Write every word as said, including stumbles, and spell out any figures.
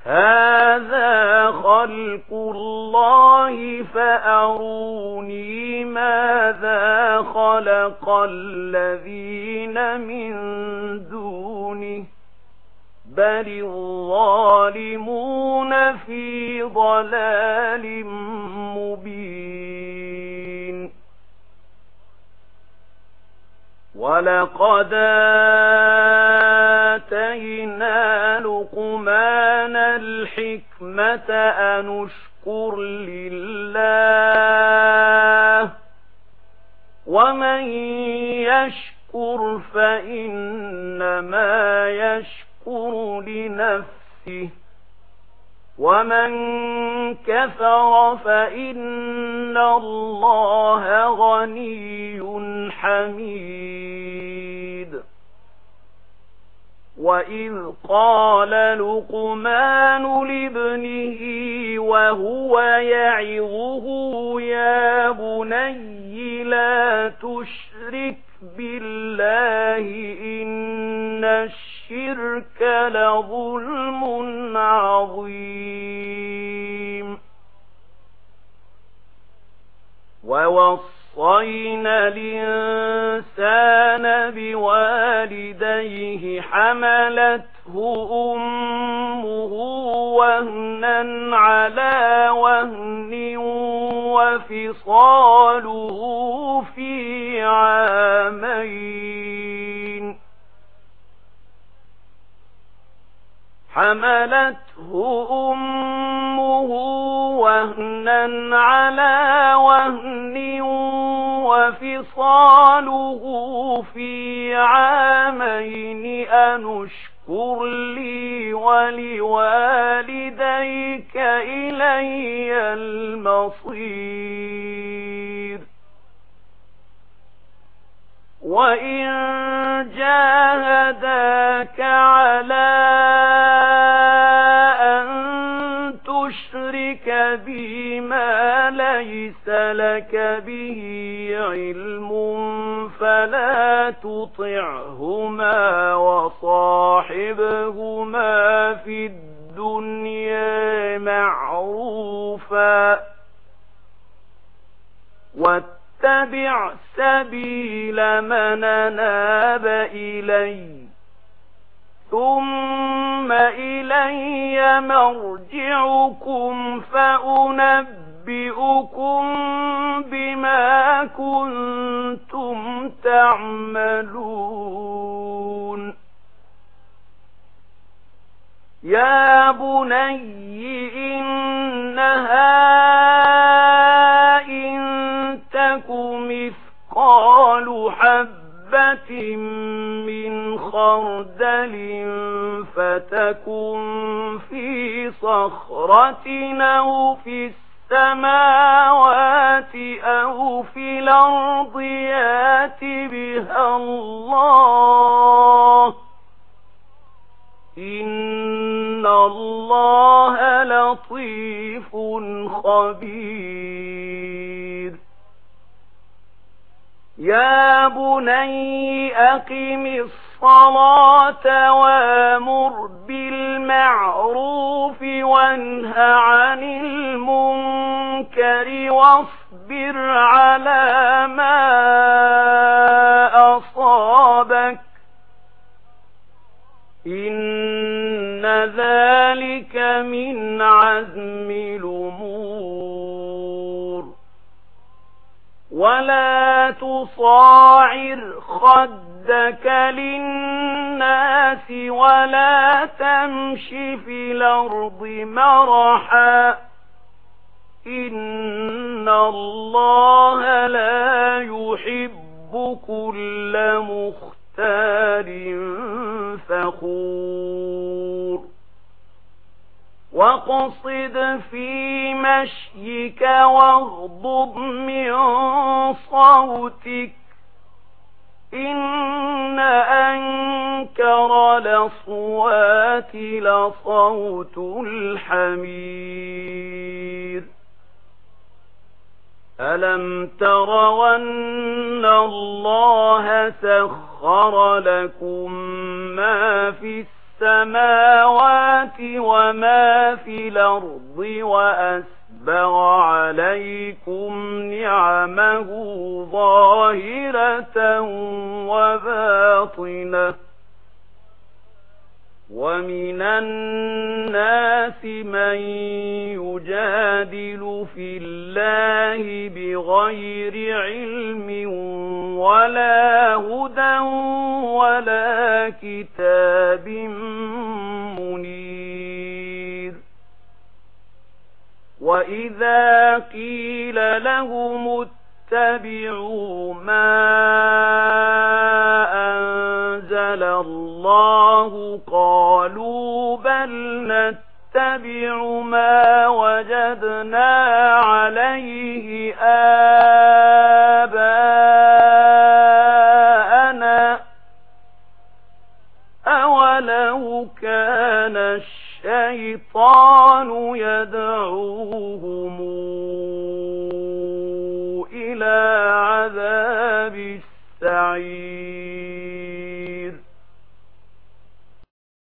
هذا خلق الله فأروني ماذا خلق الذين من دونه بل الظالمون في ضلال مبين. ولقد آتينا لقمان الحكمة أن اشكر لله ومن يشكر فإنما يشكر لنفسه ومن كفر فإن الله غني حميد. وإذ قال لقمان لابنه وهو يعظه يا بني لا تشرك بالله إن الشرك لظلم عظيم. ووصينا الإنسان بوالديه حملته أمه وهنا على وهن وفصاله في عامين حملته أمه وهنا على وهن وفصاله في عامين أن اشكر لي ولوالديك إلي المصير. وإن جاهداك على أن تشرك بي ما ليس لك به علم فلا تطعهما وصاحبهما في الدنيا معروفا واتبع سبيل من أناب إلي ثم إلي مرجعكم فأنبئكم بما كنتم تعملون. يا بني إنها إن تك مثقال حبة من خردل فتكن في صخرة أو في السماوات أو في الأرض يات بها الله إن الله لطيف خبير. يا بني أقم الصلاة وأمر بالمعروف وانه عن المنكر واصبر على ما أصابك إن ذلك من عزم الأمور. ولا تصاعر خدك للناس ولا تمش في الأرض مرحا إن الله لا يحب كل مختال فخور. واقصد في مشيك واغضض من صوتك إن أنكر الأصوات لصوت الحمير. ألم تروا أن الله سخر لكم ما في السماوات السماوات وما في الأرض وأسبغ عليكم نعمه ظاهرة وباطنة ومن الناس من يجادل في الله بغير علم ولا هدى ولا كتاب منير وإذا قيل لهم اتبعوا ما أنزل الله قالوا بل نتبع ما وجدنا عليه آباءنا أولو كان الشيطان يدعوهم إلى عذاب السعير